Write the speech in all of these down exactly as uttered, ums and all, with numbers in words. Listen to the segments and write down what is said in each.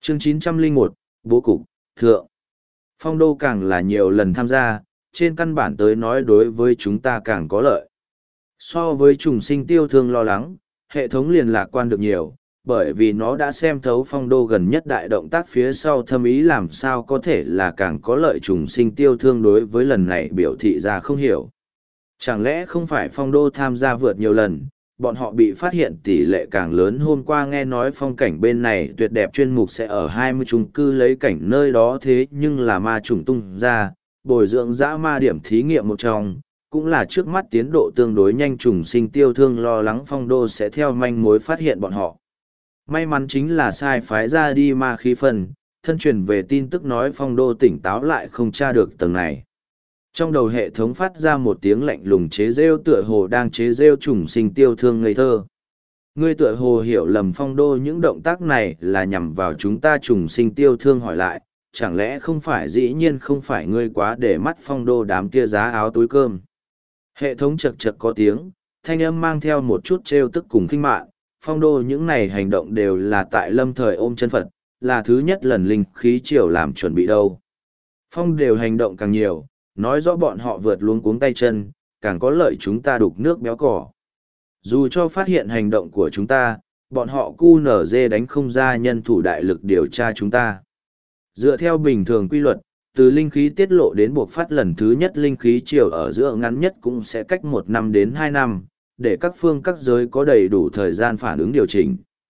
Chương chín trăm lẻ một, Bố cục, Thượng. Phong đô càng là nhiều lần tham gia, trên căn bản tới nói đối với chúng ta càng có lợi. So với trùng sinh tiêu thương lo lắng, hệ thống liền lạc quan được nhiều, bởi vì nó đã xem thấu phong đô gần nhất đại động tác phía sau thâm ý làm sao có thể là càng có lợi trùng sinh tiêu thương đối với lần này biểu thị ra không hiểu. Chẳng lẽ không phải phong đô tham gia vượt nhiều lần, bọn họ bị phát hiện tỷ lệ càng lớn. Hôm qua nghe nói phong cảnh bên này tuyệt đẹp chuyên mục sẽ ở hai mươi chung cư lấy cảnh nơi đó, thế nhưng là ma trùng tung ra, bồi dưỡng dã ma điểm thí nghiệm một trong, cũng là trước mắt tiến độ tương đối nhanh. Trùng sinh tiêu thương lo lắng phong đô sẽ theo manh mối phát hiện bọn họ. May mắn chính là sai phái ra đi ma khí phần, thân truyền về tin tức nói phong đô tỉnh táo lại không tra được tầng này. Trong đầu hệ thống phát ra một tiếng lạnh lùng chế rêu, tựa hồ đang chế rêu trùng sinh tiêu thương ngây thơ. Ngươi tựa hồ hiểu lầm phong đô những động tác này là nhằm vào chúng ta. Trùng sinh tiêu thương hỏi lại, chẳng lẽ không phải? Dĩ nhiên không phải, ngươi quá để mắt phong đô đám kia giá áo túi cơm. Hệ thống chật chật có tiếng, thanh âm mang theo một chút trêu tức cùng khinh mạn. Phong đô những này hành động đều là tại lâm thời ôm chân Phật, là thứ nhất lần linh khí triều làm chuẩn bị đâu. Phong đều hành động càng nhiều, nói rõ bọn họ vượt luống cuống tay chân, càng có lợi chúng ta đục nước béo cỏ. Dù cho phát hiện hành động của chúng ta, bọn họ cu nở dê đánh không ra nhân thủ đại lực điều tra chúng ta. Dựa theo bình thường quy luật, từ linh khí tiết lộ đến buộc phát lần thứ nhất linh khí triều ở giữa ngắn nhất cũng sẽ cách một năm đến hai năm, để các phương các giới có đầy đủ thời gian phản ứng điều chỉnh.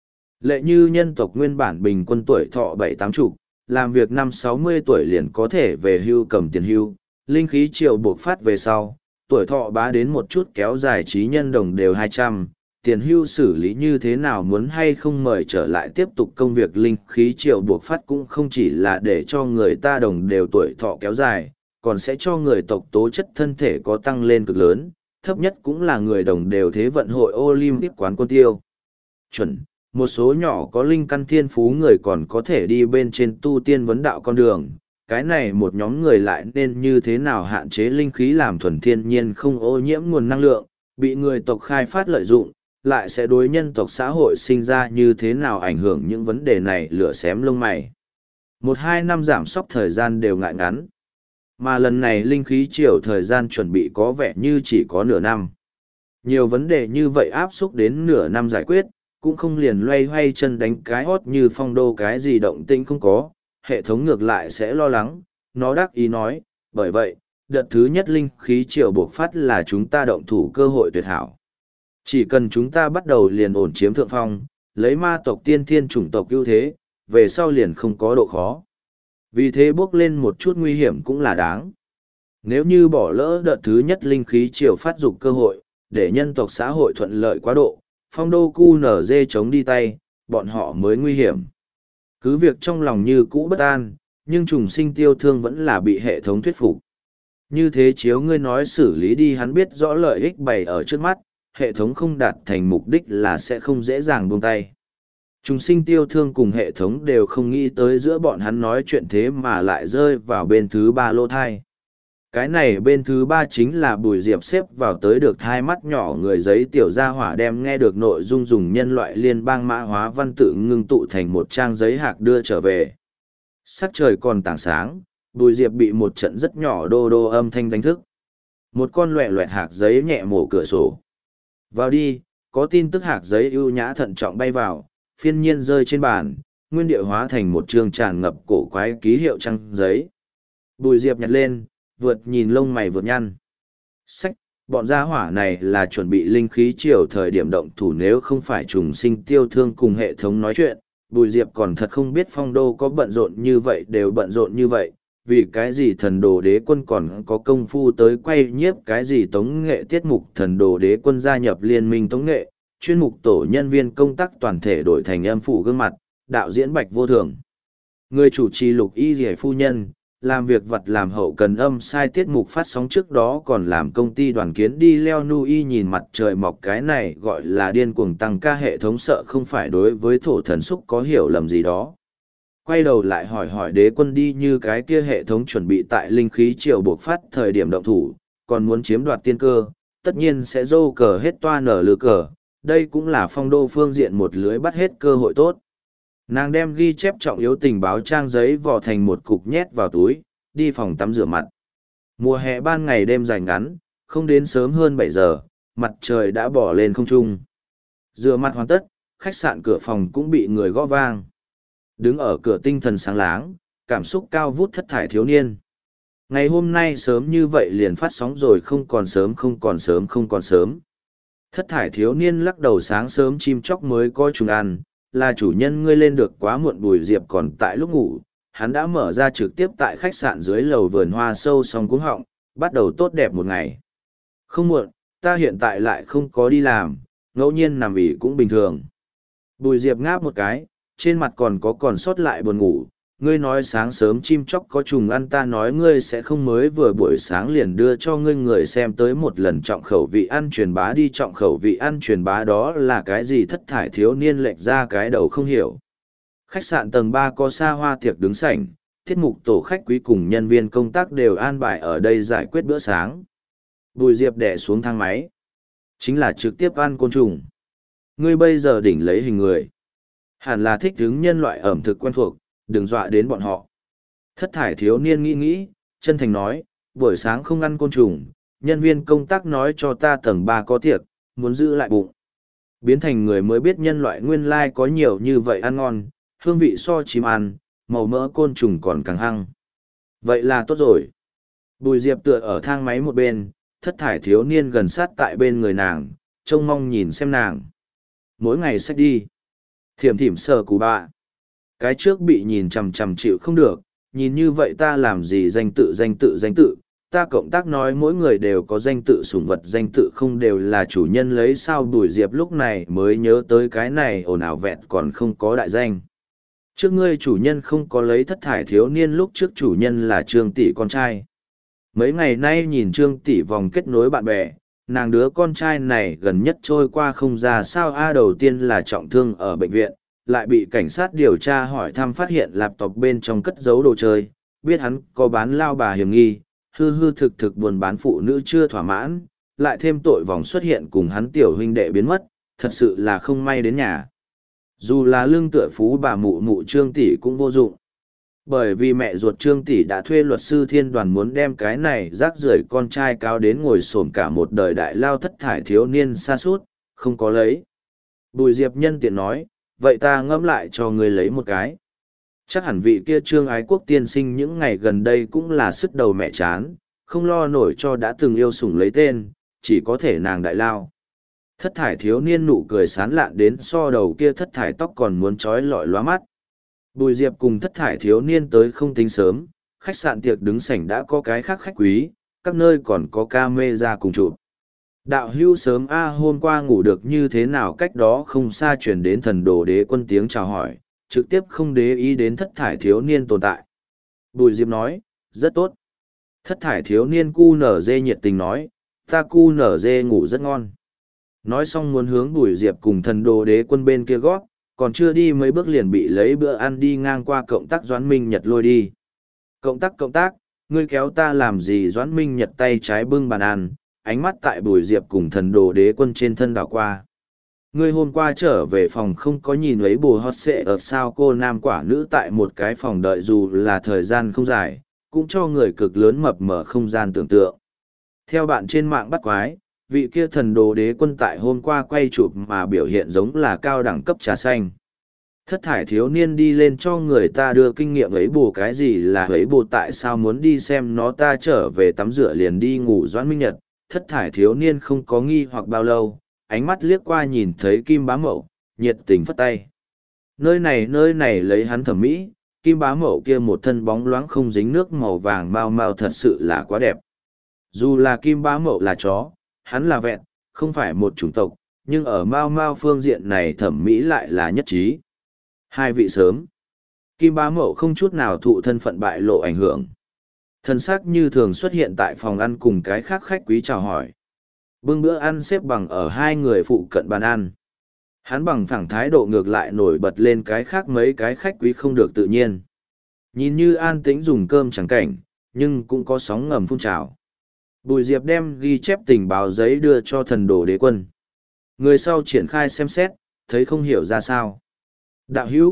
Lệ như nhân tộc nguyên bản bình quân tuổi thọ bảy tám chục, làm việc năm sáu mươi tuổi liền có thể về hưu cầm tiền hưu, linh khí triều buộc phát về sau, tuổi thọ bá đến một chút kéo dài trí nhân đồng đều hai trăm, tiền hưu xử lý như thế nào, muốn hay không mời trở lại tiếp tục công việc. Linh khí triều buộc phát cũng không chỉ là để cho người ta đồng đều tuổi thọ kéo dài, còn sẽ cho người tộc tố chất thân thể có tăng lên cực lớn, thấp nhất cũng là người đồng đều thế vận hội Olympic quán quân tiêu chuẩn. Một số nhỏ có linh căn thiên phú người còn có thể đi bên trên tu tiên vấn đạo con đường. Cái này một nhóm người lại nên như thế nào hạn chế linh khí làm thuần thiên nhiên không ô nhiễm nguồn năng lượng, bị người tộc khai phát lợi dụng, lại sẽ đối nhân tộc xã hội sinh ra như thế nào ảnh hưởng. Những vấn đề này lửa xém lông mày. Một hai năm giảm sóc thời gian đều ngại ngắn. Mà lần này linh khí triều thời gian chuẩn bị có vẻ như chỉ có nửa năm. Nhiều vấn đề như vậy áp xúc đến nửa năm giải quyết, cũng không liền loay hoay chân đánh cái hót như phong đô cái gì động tĩnh không có. Hệ thống ngược lại sẽ lo lắng, nó đắc ý nói, bởi vậy, đợt thứ nhất linh khí triều buộc phát là chúng ta động thủ cơ hội tuyệt hảo. Chỉ cần chúng ta bắt đầu liền ổn chiếm thượng phong, lấy ma tộc tiên thiên chủng tộc ưu thế, về sau liền không có độ khó. Vì thế bước lên một chút nguy hiểm cũng là đáng. Nếu như bỏ lỡ đợt thứ nhất linh khí triều phát dục cơ hội, để nhân tộc xã hội thuận lợi quá độ, phong đô cu nở dê chống đi tay, bọn họ mới nguy hiểm. Cứ việc trong lòng như cũ bất an, nhưng trùng sinh tiêu thương vẫn là bị hệ thống thuyết phục. Như thế chiếu ngươi nói xử lý đi, hắn biết rõ lợi ích bày ở trước mắt, hệ thống không đạt thành mục đích là sẽ không dễ dàng buông tay. Trùng sinh tiêu thương cùng hệ thống đều không nghĩ tới giữa bọn hắn nói chuyện thế mà lại rơi vào bên thứ ba lô thai. Cái này bên thứ ba chính là Bùi Diệp xếp vào tới được hai mắt nhỏ người giấy tiểu gia hỏa, đem nghe được nội dung dùng nhân loại liên bang mã hóa văn tự ngưng tụ thành một trang giấy hạc đưa trở về. Sắc trời còn tảng sáng, Bùi Diệp bị một trận rất nhỏ đô đô âm thanh đánh thức. Một con loẹ loẹt hạc giấy nhẹ mổ cửa sổ. Vào đi, có tin tức. Hạc giấy ưu nhã thận trọng bay vào, phiên nhiên rơi trên bàn, nguyên địa hóa thành một chương tràn ngập cổ quái ký hiệu trang giấy. Bùi Diệp nhặt lên, vượt nhìn lông mày vượt nhăn. Sách, bọn gia hỏa này là chuẩn bị linh khí triều thời điểm động thủ, nếu không phải trùng sinh tiêu thương cùng hệ thống nói chuyện, Bùi Diệp còn thật không biết phong đô có bận rộn như vậy, đều bận rộn như vậy, vì cái gì thần đồ đế quân còn có công phu tới quay nhiếp cái gì tống nghệ tiết mục. Thần đồ đế quân gia nhập liên minh tống nghệ, chuyên mục tổ nhân viên công tác toàn thể đổi thành âm phủ gương mặt, đạo diễn Bạch Vô Thường. Người chủ trì Lục Y Dì phu nhân, làm việc vật làm hậu cần âm sai tiết mục phát sóng trước đó còn làm công ty đoàn kiến đi leo núi nhìn mặt trời mọc. Cái này gọi là điên cuồng tăng ca. Hệ thống sợ không phải đối với thổ thần xúc có hiểu lầm gì đó. Quay đầu lại hỏi hỏi đế quân đi, như cái kia hệ thống chuẩn bị tại linh khí triều buộc phát thời điểm động thủ, còn muốn chiếm đoạt tiên cơ, tất nhiên sẽ dô cờ hết toa nở lừa cờ. Đây cũng là phong đô phương diện một lưới bắt hết cơ hội tốt. Nàng đem ghi chép trọng yếu tình báo trang giấy vò thành một cục nhét vào túi, đi phòng tắm rửa mặt. Mùa hè ban ngày đêm dài ngắn, không đến sớm hơn bảy giờ, mặt trời đã bỏ lên không trung. Rửa mặt hoàn tất, khách sạn cửa phòng cũng bị người gõ vang. Đứng ở cửa tinh thần sáng láng, cảm xúc cao vút thất thải thiếu niên. Ngày hôm nay sớm như vậy liền phát sóng rồi, không còn sớm không còn sớm không còn sớm. Thất thải thiếu niên lắc đầu, sáng sớm chim chóc mới có trùng ăn, là chủ nhân ngươi lên được quá muộn. Bùi Diệp còn tại lúc ngủ, hắn đã mở ra trực tiếp tại khách sạn dưới lầu vườn hoa sâu xong cuống họng, bắt đầu tốt đẹp một ngày. Không muộn, ta hiện tại lại không có đi làm, ngẫu nhiên nằm ỉ cũng bình thường. Bùi Diệp ngáp một cái, trên mặt còn có còn sót lại buồn ngủ. Ngươi nói sáng sớm chim chóc có trùng ăn, ta nói ngươi sẽ không mới vừa buổi sáng liền đưa cho ngươi người xem tới một lần trọng khẩu vị ăn truyền bá đi. Trọng khẩu vị ăn truyền bá đó là cái gì? Thất thải thiếu niên lệch ra cái đầu không hiểu. Khách sạn tầng ba có xa hoa tiệc đứng sảnh, tiết mục tổ khách quý cùng nhân viên công tác đều an bài ở đây giải quyết bữa sáng. Bùi Diệp đè xuống thang máy. Chính là trực tiếp ăn côn trùng. Ngươi bây giờ đỉnh lấy hình người. Hẳn là thích hứng nhân loại ẩm thực quen thuộc, đừng dọa đến bọn họ. Thất thải thiếu niên nghĩ nghĩ, chân thành nói, buổi sáng không ăn côn trùng, nhân viên công tác nói cho ta tầng ba có tiệc, muốn giữ lại bụng. Biến thành người mới biết nhân loại nguyên lai có nhiều như vậy ăn ngon, hương vị so chim ăn, màu mỡ côn trùng còn càng hăng. Vậy là tốt rồi. Bùi Diệp tựa ở thang máy một bên, thất thải thiếu niên gần sát tại bên người nàng, trông mong nhìn xem nàng. Mỗi ngày xách đi. Thiểm thỉm sờ cú bạ. Cái trước bị nhìn chằm chằm chịu không được, nhìn như vậy ta làm gì danh tự danh tự danh tự, ta cộng tác nói mỗi người đều có danh tự sủng vật, danh tự không đều là chủ nhân lấy sao? Bùi Diệp lúc này mới nhớ tới cái này, ồn ào vẹn còn không có đại danh. Trước ngươi chủ nhân không có lấy thất thải thiếu niên, lúc trước chủ nhân là Trương Tỷ con trai. Mấy ngày nay nhìn Trương Tỷ vòng kết nối bạn bè, nàng đứa con trai này gần nhất trôi qua không ra sao. A đầu tiên là trọng thương ở bệnh viện, lại bị cảnh sát điều tra hỏi thăm phát hiện laptop bên trong cất giấu đồ chơi, biết hắn có bán lao bà hiểm nghi, hư hư thực thực buôn bán phụ nữ chưa thỏa mãn, lại thêm tội vòng xuất hiện cùng hắn tiểu huynh đệ biến mất, thật sự là không may đến nhà. Dù là lương tựa phú bà mụ mụ Trương Tỷ cũng vô dụng. Bởi vì mẹ ruột Trương Tỷ đã thuê luật sư thiên đoàn muốn đem cái này rác rưởi con trai cáo đến ngồi xổm cả một đời đại lao. Thất thải thiếu niên sa sút không có lấy. Bùi Diệp nhân tiện nói, vậy ta ngẫm lại cho ngươi lấy một cái. Chắc hẳn vị kia Trương Ái Quốc tiên sinh những ngày gần đây cũng là sức đầu mẹ chán, không lo nổi cho đã từng yêu sủng lấy tên, chỉ có thể nàng đại lao. Thất thải thiếu niên nụ cười sán lạn đến so đầu kia thất thải tóc còn muốn trói lọi lóa mắt. Bùi Diệp cùng thất thải thiếu niên tới không tính sớm, khách sạn tiệc đứng sảnh đã có cái khác khách quý, các nơi còn có ca mê ra cùng chụp. Đạo hưu sớm a, hôm qua ngủ được như thế nào? Cách đó không xa chuyển đến thần đồ đế quân tiếng chào hỏi, trực tiếp không để ý đến thất thải thiếu niên tồn tại. Bùi Diệp nói, rất tốt. Thất thải thiếu niên cu nở dê nhiệt tình nói, ta cu nở dê ngủ rất ngon. Nói xong muốn hướng Bùi Diệp cùng thần đồ đế quân bên kia gót, còn chưa đi mấy bước liền bị lấy bữa ăn đi ngang qua cộng tác Doãn Minh Nhật lôi đi. Cộng tác cộng tác, ngươi kéo ta làm gì? Doãn Minh Nhật tay trái bưng bàn ăn, ánh mắt tại Bùi Diệp cùng thần đồ đế quân trên thân đảo qua. Ngươi hôm qua trở về phòng không có nhìn lấy bồ hót xệ ở sao? Cô nam quả nữ tại một cái phòng đợi dù là thời gian không dài, cũng cho người cực lớn mập mở không gian tưởng tượng. Theo bạn trên mạng bắt quái, vị kia thần đồ đế quân tại hôm qua quay chụp mà biểu hiện giống là cao đẳng cấp trà xanh. Thất thải thiếu niên đi lên cho người ta đưa kinh nghiệm ấy bù. Cái gì là ấy bù? Tại sao muốn đi xem nó? Ta trở về tắm rửa liền đi ngủ. Doãn Minh Nhật. Thất thải thiếu niên không có nghi hoặc bao lâu, ánh mắt liếc qua nhìn thấy Kim Bá Mậu, nhiệt tình phất tay. Nơi này nơi này lấy hắn thẩm mỹ, Kim Bá Mậu kia một thân bóng loáng không dính nước màu vàng mau mau thật sự là quá đẹp. Dù là Kim Bá Mậu là chó, hắn là vẹn, không phải một chủng tộc, nhưng ở mau mau phương diện này thẩm mỹ lại là nhất trí. Hai vị sớm. Kim Bá Mậu không chút nào thụ thân phận bại lộ ảnh hưởng. Thân xác như thường xuất hiện tại phòng ăn cùng cái khác khách quý chào hỏi. Bưng bữa ăn xếp bằng ở hai người phụ cận bàn ăn. Hắn bằng phẳng thái độ ngược lại nổi bật lên cái khác mấy cái khách quý không được tự nhiên. Nhìn như an tĩnh dùng cơm chẳng cảnh, nhưng cũng có sóng ngầm phun trào. Bùi Diệp đem ghi chép tình báo giấy đưa cho thần đồ đế quân. Người sau triển khai xem xét, thấy không hiểu ra sao. Đạo hữu,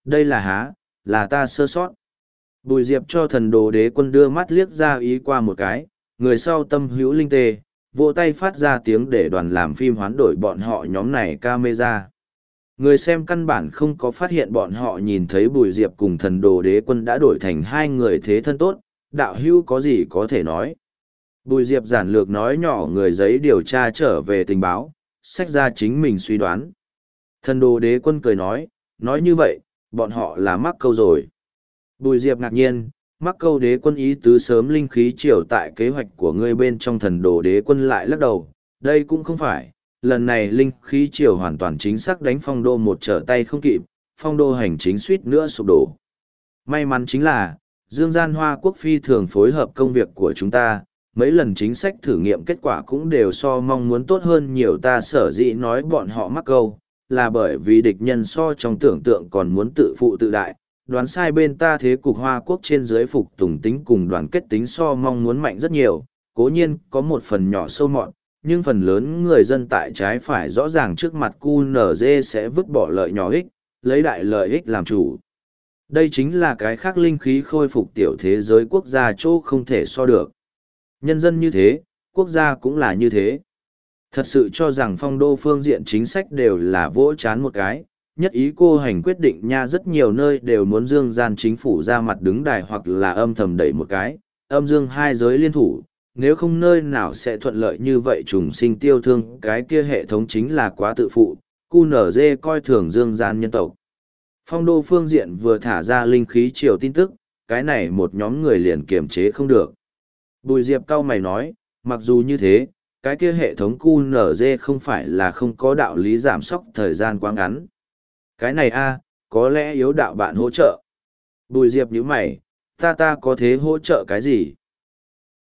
Đây là há, là ta sơ sót. Bùi Diệp cho thần đồ đế quân đưa mắt liếc ra ý qua một cái, người sau tâm hữu linh tê, vỗ tay phát ra tiếng để đoàn làm phim hoán đổi bọn họ nhóm này camera. Người xem căn bản không có phát hiện bọn họ nhìn thấy Bùi Diệp cùng thần đồ đế quân đã đổi thành hai người thế thân tốt, đạo hữu có gì có thể nói. Bùi Diệp giản lược nói nhỏ người giấy điều tra trở về tình báo, sách ra chính mình suy đoán. Thần đồ đế quân cười nói, nói như vậy, bọn họ là mắc câu rồi. Bùi Diệp ngạc nhiên, mắc câu đế quân ý tứ sớm linh khí triều tại kế hoạch của ngươi bên trong thần đồ đế quân lại lắc đầu, đây cũng không phải, lần này linh khí triều hoàn toàn chính xác đánh phong đô một trở tay không kịp, phong đô hành chính suýt nữa sụp đổ. May mắn chính là, Dương Gian Hoa Quốc phi thường phối hợp công việc của chúng ta, mấy lần chính sách thử nghiệm kết quả cũng đều so mong muốn tốt hơn nhiều ta sở dĩ nói bọn họ mắc câu, là bởi vì địch nhân so trong tưởng tượng còn muốn tự phụ tự đại, đoán sai bên ta thế cục Hoa Quốc trên dưới phục tùng tính cùng đoàn kết tính so mong muốn mạnh rất nhiều, cố nhiên có một phần nhỏ sâu mọn, nhưng phần lớn người dân tại trái phải rõ ràng trước mặt cu nờ dê sẽ vứt bỏ lợi nhỏ ích, lấy đại lợi ích làm chủ. Đây chính là cái khác linh khí khôi phục tiểu thế giới quốc gia chỗ không thể so được. Nhân dân như thế, quốc gia cũng là như thế. Thật sự cho rằng phong đô phương diện chính sách đều là vỗ chán một cái, nhất ý cô hành quyết định nha rất nhiều nơi đều muốn dương gian chính phủ ra mặt đứng đài hoặc là âm thầm đẩy một cái, âm dương hai giới liên thủ, nếu không nơi nào sẽ thuận lợi như vậy trùng sinh tiêu thương cái kia hệ thống chính là quá tự phụ, cu nở dê coi thường dương gian nhân tộc. Phong đô phương diện vừa thả ra linh khí triều tin tức, cái này một nhóm người liền kiềm chế không được. Bùi Diệp cao mày nói, mặc dù như thế, cái kia hệ thống cu nở dê không phải là không có đạo lý giảm sóc thời gian quá ngắn. Cái này a có lẽ yếu đạo bạn hỗ trợ. Bùi Diệp nhíu mày, ta ta có thế hỗ trợ cái gì?